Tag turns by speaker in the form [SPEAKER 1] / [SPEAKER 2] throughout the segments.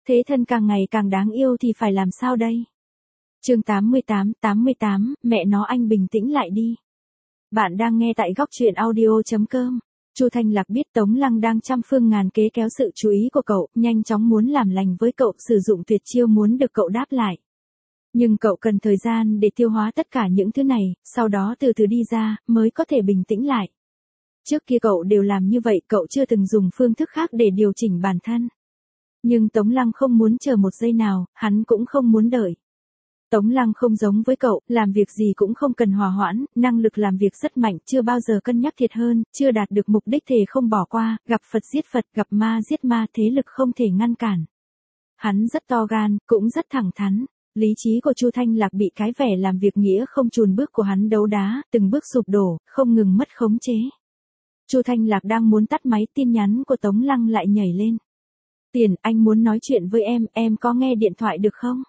[SPEAKER 1] Thế thân càng ngày càng đáng yêu thì phải làm sao đây? Chương 88, mẹ nó anh bình tĩnh lại đi. Bạn đang nghe tại góc truyện audio.com. Chu Thanh Lạc biết Tống Lăng đang trăm phương ngàn kế kéo sự chú ý của cậu, nhanh chóng muốn làm lành với cậu, sử dụng tuyệt chiêu muốn được cậu đáp lại. Nhưng cậu cần thời gian để tiêu hóa tất cả những thứ này, sau đó từ từ đi ra, mới có thể bình tĩnh lại. Trước kia cậu đều làm như vậy, cậu chưa từng dùng phương thức khác để điều chỉnh bản thân. Nhưng Tống Lăng không muốn chờ một giây nào, hắn cũng không muốn đợi. Tống Lăng không giống với cậu, làm việc gì cũng không cần hòa hoãn, năng lực làm việc rất mạnh, chưa bao giờ cân nhắc thiệt hơn, chưa đạt được mục đích thề không bỏ qua, gặp Phật giết Phật, gặp ma giết ma, thế lực không thể ngăn cản. Hắn rất to gan, cũng rất thẳng thắn. Lý trí của Chu Thanh Lạc bị cái vẻ làm việc nghĩa không chùn bước của hắn đấu đá, từng bước sụp đổ, không ngừng mất khống chế. Chu Thanh Lạc đang muốn tắt máy, tin nhắn của Tống Lăng lại nhảy lên. Tiền, anh muốn nói chuyện với em có nghe điện thoại được không?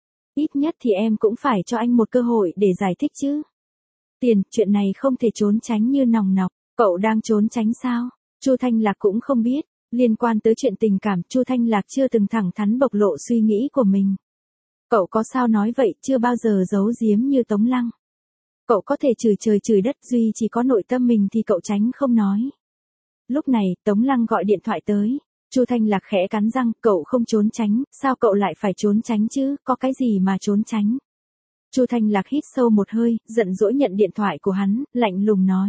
[SPEAKER 1] Ít nhất thì em cũng phải cho anh một cơ hội để giải thích chứ. Tiền, chuyện này không thể trốn tránh như nòng nọc, cậu đang trốn tránh sao? Chu Thanh Lạc cũng không biết, liên quan tới chuyện tình cảm, Chu Thanh Lạc chưa từng thẳng thắn bộc lộ suy nghĩ của mình. Cậu có sao nói vậy, chưa bao giờ giấu giếm như Tống Lăng. Cậu có thể chửi trời chửi đất, duy chỉ có nội tâm mình thì cậu tránh không nói. Lúc này, Tống Lăng gọi điện thoại tới. Chu Thanh Lạc khẽ cắn răng, cậu không trốn tránh, sao cậu lại phải trốn tránh chứ, có cái gì mà trốn tránh. Chu Thanh Lạc hít sâu một hơi, giận dỗi nhận điện thoại của hắn, lạnh lùng nói.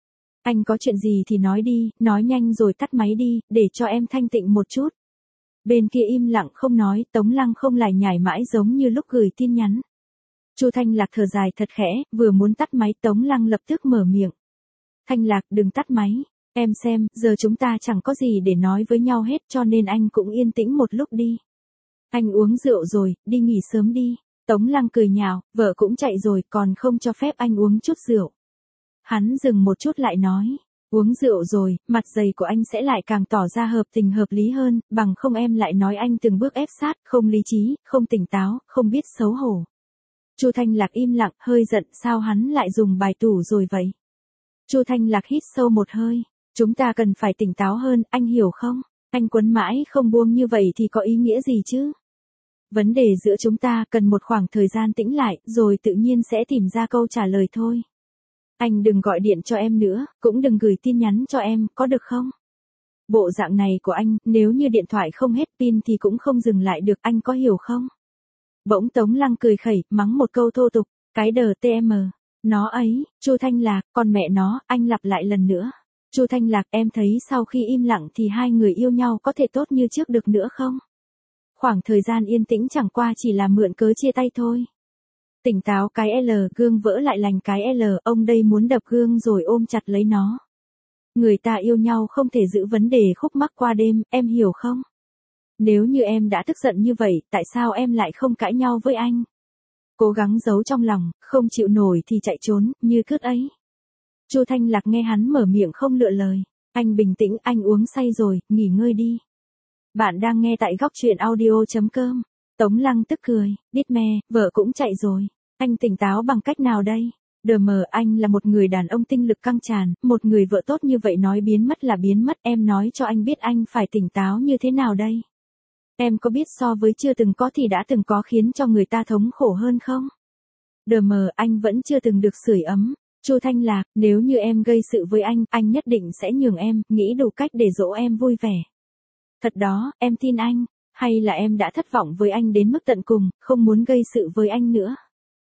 [SPEAKER 1] Anh có chuyện gì thì nói đi, nói nhanh rồi tắt máy đi, để cho em thanh tịnh một chút. Bên kia im lặng không nói, Tống Lăng không lải nhải mãi giống như lúc gửi tin nhắn. Chu Thanh Lạc thở dài thật khẽ, vừa muốn tắt máy, Tống Lăng lập tức mở miệng. Thanh Lạc, đừng tắt máy. Em xem, giờ chúng ta chẳng có gì để nói với nhau hết, cho nên anh cũng yên tĩnh một lúc đi. Anh uống rượu rồi, đi nghỉ sớm đi. Tống Lăng cười nhạo, vợ cũng chạy rồi, còn không cho phép anh uống chút rượu. Hắn dừng một chút lại nói, uống rượu rồi, mặt dày của anh sẽ lại càng tỏ ra hợp tình hợp lý hơn, bằng không em lại nói anh từng bước ép sát, không lý trí, không tỉnh táo, không biết xấu hổ. Chu Thanh Lạc im lặng, hơi giận, sao hắn lại dùng bài tủ rồi vậy? Chu Thanh Lạc hít sâu một hơi. Chúng ta cần phải tỉnh táo hơn, anh hiểu không? Anh quấn mãi không buông như vậy thì có ý nghĩa gì chứ? Vấn đề giữa chúng ta cần một khoảng thời gian tĩnh lại, rồi tự nhiên sẽ tìm ra câu trả lời thôi. Anh đừng gọi điện cho em nữa, cũng đừng gửi tin nhắn cho em, có được không? Bộ dạng này của anh, nếu như điện thoại không hết pin thì cũng không dừng lại được, anh có hiểu không? Bỗng Tống Lăng cười khẩy, mắng một câu thô tục, cái đờ TM. Nó ấy, Chu Thanh Lạc, con mẹ nó, anh lặp lại lần nữa. Chu Thanh Lạc, em thấy sau khi im lặng thì hai người yêu nhau có thể tốt như trước được nữa không? Khoảng thời gian yên tĩnh chẳng qua chỉ là mượn cớ chia tay thôi. Tỉnh táo cái L, gương vỡ lại lành cái L, ông đây muốn đập gương rồi ôm chặt lấy nó. Người ta yêu nhau không thể giữ vấn đề khúc mắc qua đêm, em hiểu không? Nếu như em đã tức giận như vậy, tại sao em lại không cãi nhau với anh? Cố gắng giấu trong lòng, không chịu nổi thì chạy trốn, như cướp ấy. Chu Thanh Lạc nghe hắn mở miệng không lựa lời. Anh bình tĩnh, anh uống say rồi, nghỉ ngơi đi. Bạn đang nghe tại góc truyện audio.com. Tống Lăng tức cười, đít me, vợ cũng chạy rồi. Anh tỉnh táo bằng cách nào đây? Đờ mờ, anh là một người đàn ông tinh lực căng tràn, một người vợ tốt như vậy nói biến mất là biến mất, em nói cho anh biết anh phải tỉnh táo như thế nào đây? Em có biết so với chưa từng có thì đã từng có khiến cho người ta thống khổ hơn không? Đờ mờ, anh vẫn chưa từng được sưởi ấm. Chu Thanh Lạc, nếu như em gây sự với anh nhất định sẽ nhường em, nghĩ đủ cách để dỗ em vui vẻ. Thật đó, em tin anh, hay là em đã thất vọng với anh đến mức tận cùng, không muốn gây sự với anh nữa?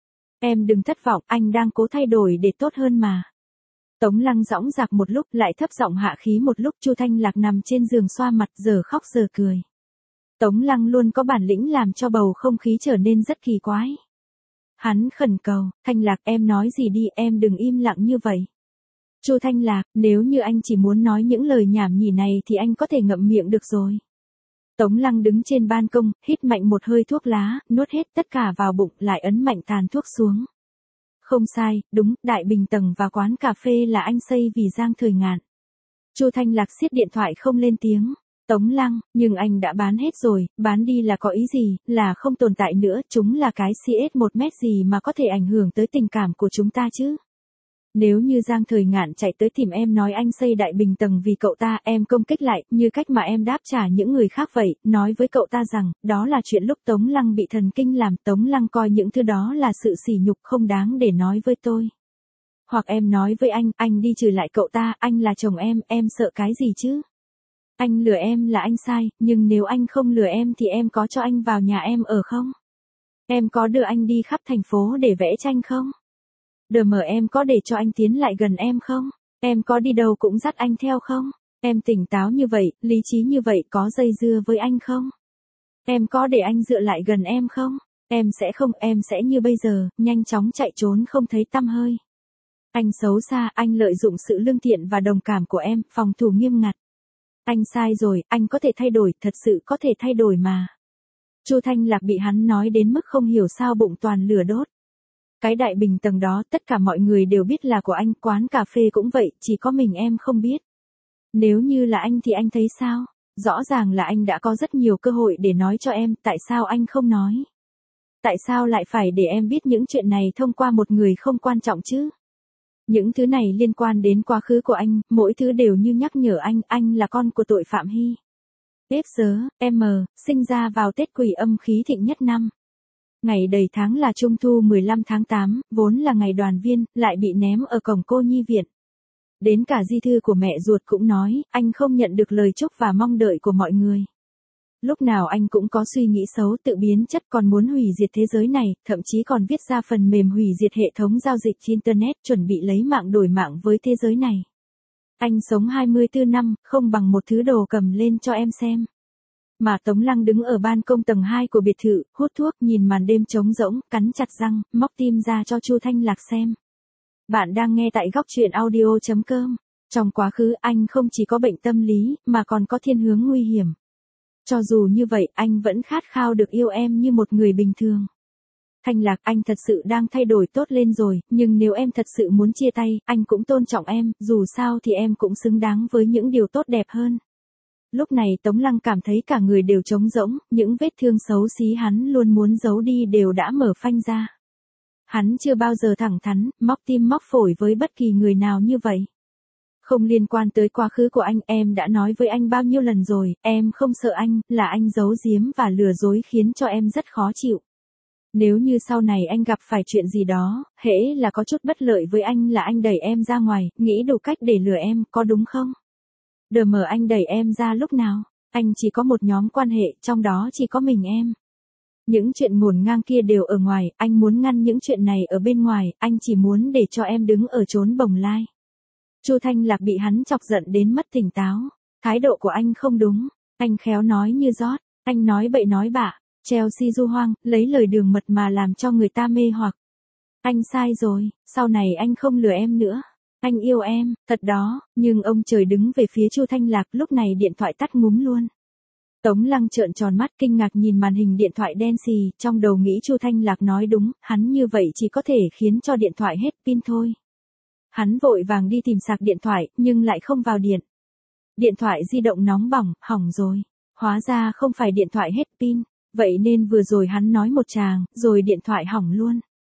[SPEAKER 1] Em đừng thất vọng, anh đang cố thay đổi để tốt hơn mà. Tống Lăng dõng dạc một lúc, lại thấp giọng hạ khí một lúc. Chu Thanh Lạc nằm trên giường xoa mặt, giờ khóc giờ cười. Tống Lăng luôn có bản lĩnh làm cho bầu không khí trở nên rất kỳ quái. Hắn khẩn cầu, Thanh Lạc, em nói gì đi, em đừng im lặng như vậy. Chu Thanh Lạc, nếu như anh chỉ muốn nói những lời nhảm nhí này thì anh có thể ngậm miệng được rồi. Tống Lăng đứng trên ban công, hít mạnh một hơi thuốc lá, nuốt hết tất cả vào bụng, lại ấn mạnh tàn thuốc xuống. Không sai, đúng, Đại Bình Tầng và quán cà phê là anh xây vì Giang Thời Ngạn. Chu Thanh Lạc siết điện thoại không lên tiếng. Tống Lăng, nhưng anh đã bán hết rồi, bán đi là có ý gì, là không tồn tại nữa, chúng là cái CS 1 mét gì mà có thể ảnh hưởng tới tình cảm của chúng ta chứ. Nếu như Giang Thời Ngạn chạy tới tìm em nói anh xây đại bình tầng vì cậu ta, em công kích lại, như cách mà em đáp trả những người khác vậy, nói với cậu ta rằng, đó là chuyện lúc Tống Lăng bị thần kinh làm, Tống Lăng coi những thứ đó là sự sỉ nhục không đáng để nói với tôi. Hoặc em nói với anh đi trừ lại cậu ta, anh là chồng em sợ cái gì chứ? Anh lừa em là anh sai, nhưng nếu anh không lừa em thì em có cho anh vào nhà em ở không? Em có đưa anh đi khắp thành phố để vẽ tranh không? Em có để cho anh tiến lại gần em không? Em có đi đâu cũng dắt anh theo không? Em tỉnh táo như vậy, lý trí như vậy có dây dưa với anh không? Em có để anh dựa lại gần em không? Em sẽ như bây giờ, nhanh chóng chạy trốn không thấy tăm hơi. Anh xấu xa, anh lợi dụng sự lương thiện và đồng cảm của em, phòng thủ nghiêm ngặt. Anh sai rồi, anh có thể thay đổi, thật sự có thể thay đổi mà. Chu Thanh Lạc bị hắn nói đến mức không hiểu sao bụng toàn lửa đốt. Cái đại bình tầng đó tất cả mọi người đều biết là của anh, quán cà phê cũng vậy, chỉ có mình em không biết. Nếu như là anh thì anh thấy sao? Rõ ràng là anh đã có rất nhiều cơ hội để nói cho em, tại sao anh không nói? Tại sao lại phải để em biết những chuyện này thông qua một người không quan trọng chứ? Những thứ này liên quan đến quá khứ của anh, mỗi thứ đều như nhắc nhở anh là con của tội phạm Hy. M, sinh ra vào Tết Quỷ Âm khí thịnh nhất năm. Ngày đầy tháng là Trung thu 15 tháng 8, vốn là ngày đoàn viên, lại bị ném ở cổng cô nhi viện. Đến cả di thư của mẹ ruột cũng nói, anh không nhận được lời chúc và mong đợi của mọi người. Lúc nào anh cũng có suy nghĩ xấu, tự biến chất, còn muốn hủy diệt thế giới này, thậm chí còn viết ra phần mềm hủy diệt hệ thống giao dịch Internet, chuẩn bị lấy mạng đổi mạng với thế giới này. Anh sống 24 năm, không bằng một thứ đồ cầm lên cho em xem. Mà Tống Lăng đứng ở ban công tầng 2 của biệt thự, hút thuốc, nhìn màn đêm trống rỗng, cắn chặt răng, móc tim ra cho Chu Thanh Lạc xem. Bạn đang nghe tại góc truyện audio.com. Trong quá khứ anh không chỉ có bệnh tâm lý, mà còn có thiên hướng nguy hiểm. Cho dù như vậy, anh vẫn khát khao được yêu em như một người bình thường. Thanh Lạc, anh thật sự đang thay đổi tốt lên rồi, nhưng nếu em thật sự muốn chia tay, anh cũng tôn trọng em, dù sao thì em cũng xứng đáng với những điều tốt đẹp hơn. Lúc này Tống Lăng cảm thấy cả người đều trống rỗng, những vết thương xấu xí hắn luôn muốn giấu đi đều đã mở phanh ra. Hắn chưa bao giờ thẳng thắn, móc tim móc phổi với bất kỳ người nào như vậy. Không liên quan tới quá khứ của anh, em đã nói với anh bao nhiêu lần rồi, em không sợ anh, là anh giấu giếm và lừa dối khiến cho em rất khó chịu. Nếu như sau này anh gặp phải chuyện gì đó, hễ là có chút bất lợi với anh là anh đẩy em ra ngoài, nghĩ đủ cách để lừa em, có đúng không? Anh đẩy em ra lúc nào? Anh chỉ có một nhóm quan hệ, trong đó chỉ có mình em. Những chuyện ngổn ngang kia đều ở ngoài, anh muốn ngăn những chuyện này ở bên ngoài, anh chỉ muốn để cho em đứng ở chốn bồng lai. Chu Thanh Lạc bị hắn chọc giận đến mất tỉnh táo. Thái độ của anh không đúng, anh khéo nói như rót, anh nói bậy nói bạ, Chelsea du hoang, lấy lời đường mật mà làm cho người ta mê hoặc. Anh sai rồi, sau này anh không lừa em nữa. Anh yêu em, thật đó, nhưng ông trời đứng về phía Chu Thanh Lạc, lúc này điện thoại tắt ngúm luôn. Tống Lăng trợn tròn mắt kinh ngạc nhìn màn hình điện thoại đen xì, trong đầu nghĩ Chu Thanh Lạc nói đúng, hắn như vậy chỉ có thể khiến cho điện thoại hết pin thôi. Hắn vội vàng đi tìm sạc điện thoại, nhưng lại không vào điện. Điện thoại di động nóng bỏng, hỏng rồi. Hóa ra không phải điện thoại hết pin, vậy nên vừa rồi hắn nói một tràng, rồi điện thoại hỏng luôn.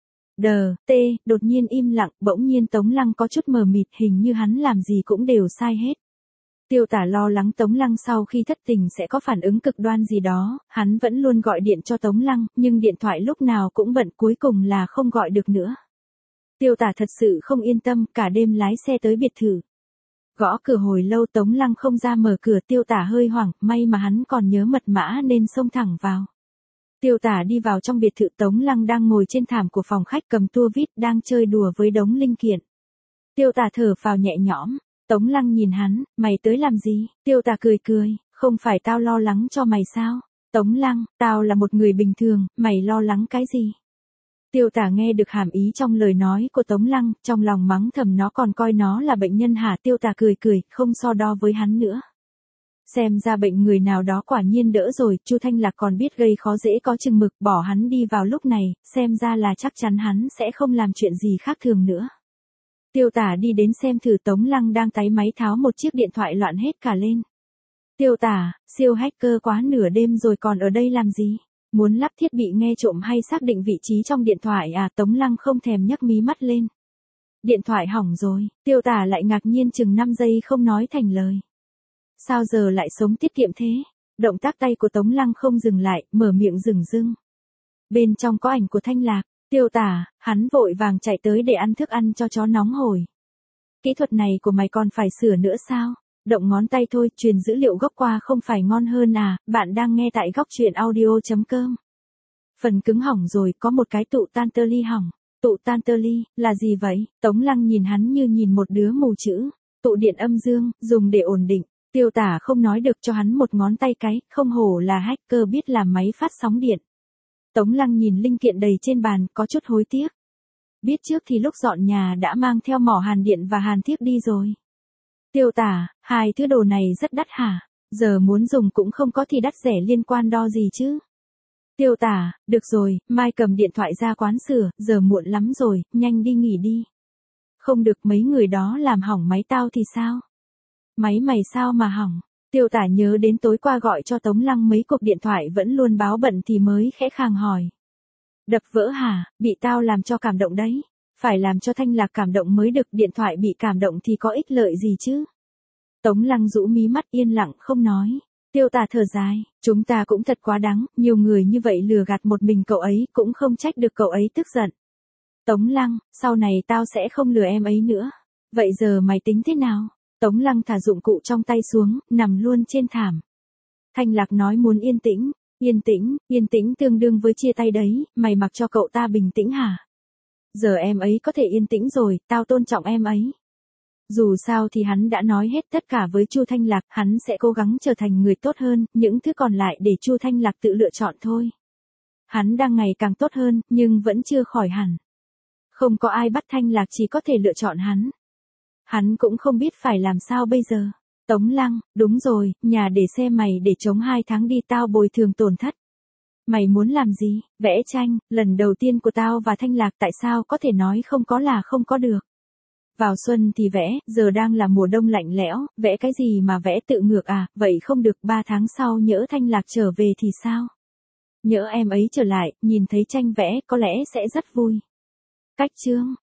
[SPEAKER 1] Đột nhiên im lặng, bỗng nhiên Tống Lăng có chút mờ mịt, hình như hắn làm gì cũng đều sai hết. Tiêu Tả lo lắng Tống Lăng sau khi thất tình sẽ có phản ứng cực đoan gì đó, hắn vẫn luôn gọi điện cho Tống Lăng, nhưng điện thoại lúc nào cũng bận, cuối cùng là không gọi được nữa. Tiêu Tả thật sự không yên tâm, cả đêm lái xe tới biệt thự. Gõ cửa hồi lâu Tống Lăng không ra mở cửa, Tiêu Tả hơi hoảng, may mà hắn còn nhớ mật mã nên xông thẳng vào. Tiêu Tả đi vào trong biệt thự, Tống Lăng đang ngồi trên thảm của phòng khách cầm tua vít đang chơi đùa với đống linh kiện. Tiêu Tả thở phào nhẹ nhõm, Tống Lăng nhìn hắn, mày tới làm gì? Tiêu Tả cười cười, không phải tao lo lắng cho mày sao? Tống Lăng, tao là một người bình thường, mày lo lắng cái gì? Tiêu Tả nghe được hàm ý trong lời nói của Tống Lăng, trong lòng mắng thầm nó còn coi nó là bệnh nhân hả? Tiêu Tả cười cười, không so đo với hắn nữa. Xem ra bệnh người nào đó quả nhiên đỡ rồi, Chu Thanh Lạc còn biết gây khó dễ có chừng mực, bỏ hắn đi vào lúc này, xem ra là chắc chắn hắn sẽ không làm chuyện gì khác thường nữa. Tiêu Tả đi đến xem thử, Tống Lăng đang táy máy tháo một chiếc điện thoại loạn hết cả lên. Tiêu Tả, siêu hacker quá, nửa đêm rồi còn ở đây làm gì? Muốn lắp thiết bị nghe trộm hay xác định vị trí trong điện thoại à? Tống Lăng không thèm nhấc mí mắt lên. Điện thoại hỏng rồi, Tiêu Tả lại ngạc nhiên chừng 5 giây không nói thành lời. Sao giờ lại sống tiết kiệm thế? Động tác tay của Tống Lăng không dừng lại, mở miệng rừng rưng. Bên trong có ảnh của Thanh Lạc, Tiêu Tả, hắn vội vàng chạy tới để ăn thức ăn cho chó nóng hổi. Kỹ thuật này của mày còn phải sửa nữa sao? Động ngón tay thôi, truyền dữ liệu gốc qua không phải ngon hơn à? Bạn đang nghe tại góc truyện audio.com. Phần cứng hỏng rồi, có một cái tụ tan tơ ly hỏng. Tụ tan tơ ly, là gì vậy? Tống Lăng nhìn hắn như nhìn một đứa mù chữ. Tụ điện âm dương, dùng để ổn định. Tiêu Tả không nói được cho hắn một ngón tay cái, không hổ là hacker biết làm máy phát sóng điện. Tống Lăng nhìn linh kiện đầy trên bàn, có chút hối tiếc. Biết trước thì lúc dọn nhà đã mang theo mỏ hàn điện và hàn thiếc đi rồi. Tiêu Tả, hai thứ đồ này rất đắt hả? Giờ muốn dùng cũng không có thì đắt rẻ liên quan đo gì chứ? Tiêu Tả, được rồi, mai cầm điện thoại ra quán sửa, giờ muộn lắm rồi, nhanh đi nghỉ đi. Không được, mấy người đó làm hỏng máy tao thì sao? Máy mày sao mà hỏng? Tiêu Tả nhớ đến tối qua gọi cho Tống Lăng mấy cuộc điện thoại vẫn luôn báo bận thì mới khẽ khàng hỏi. Đập vỡ hả? Bị tao làm cho cảm động đấy. Phải làm cho Thanh Lạc cảm động mới được, điện thoại bị cảm động thì có ích lợi gì chứ? Tống Lăng rũ mí mắt yên lặng không nói. Tiêu Tả thở dài, chúng ta cũng thật quá đáng, nhiều người như vậy lừa gạt một mình cậu ấy cũng không trách được cậu ấy tức giận. Tống Lăng, sau này tao sẽ không lừa em ấy nữa. Vậy giờ mày tính thế nào? Tống Lăng thả dụng cụ trong tay xuống, nằm luôn trên thảm. Thanh Lạc nói muốn yên tĩnh. Yên tĩnh tương đương với chia tay đấy, mày mặc cho cậu ta bình tĩnh hả? Giờ em ấy có thể yên tĩnh rồi, tao tôn trọng em ấy. Dù sao thì hắn đã nói hết tất cả với Chu Thanh Lạc, hắn sẽ cố gắng trở thành người tốt hơn, những thứ còn lại để Chu Thanh Lạc tự lựa chọn thôi. Hắn đang ngày càng tốt hơn, nhưng vẫn chưa khỏi hẳn. Không có ai bắt Thanh Lạc, chỉ có thể lựa chọn hắn. Hắn cũng không biết phải làm sao bây giờ. Tống Lăng, đúng rồi, nhà để xe mày để chống 2 tháng đi, tao bồi thường tổn thất. Mày muốn làm gì? Vẽ tranh, lần đầu tiên của tao và Thanh Lạc, tại sao có thể nói không có là không có được. Vào xuân thì vẽ, giờ đang là mùa đông lạnh lẽo, vẽ cái gì mà vẽ tự ngược à, vậy không được, 3 tháng sau nhỡ Thanh Lạc trở về thì sao? Nhỡ em ấy trở lại, nhìn thấy tranh vẽ, có lẽ sẽ rất vui. Cách chương.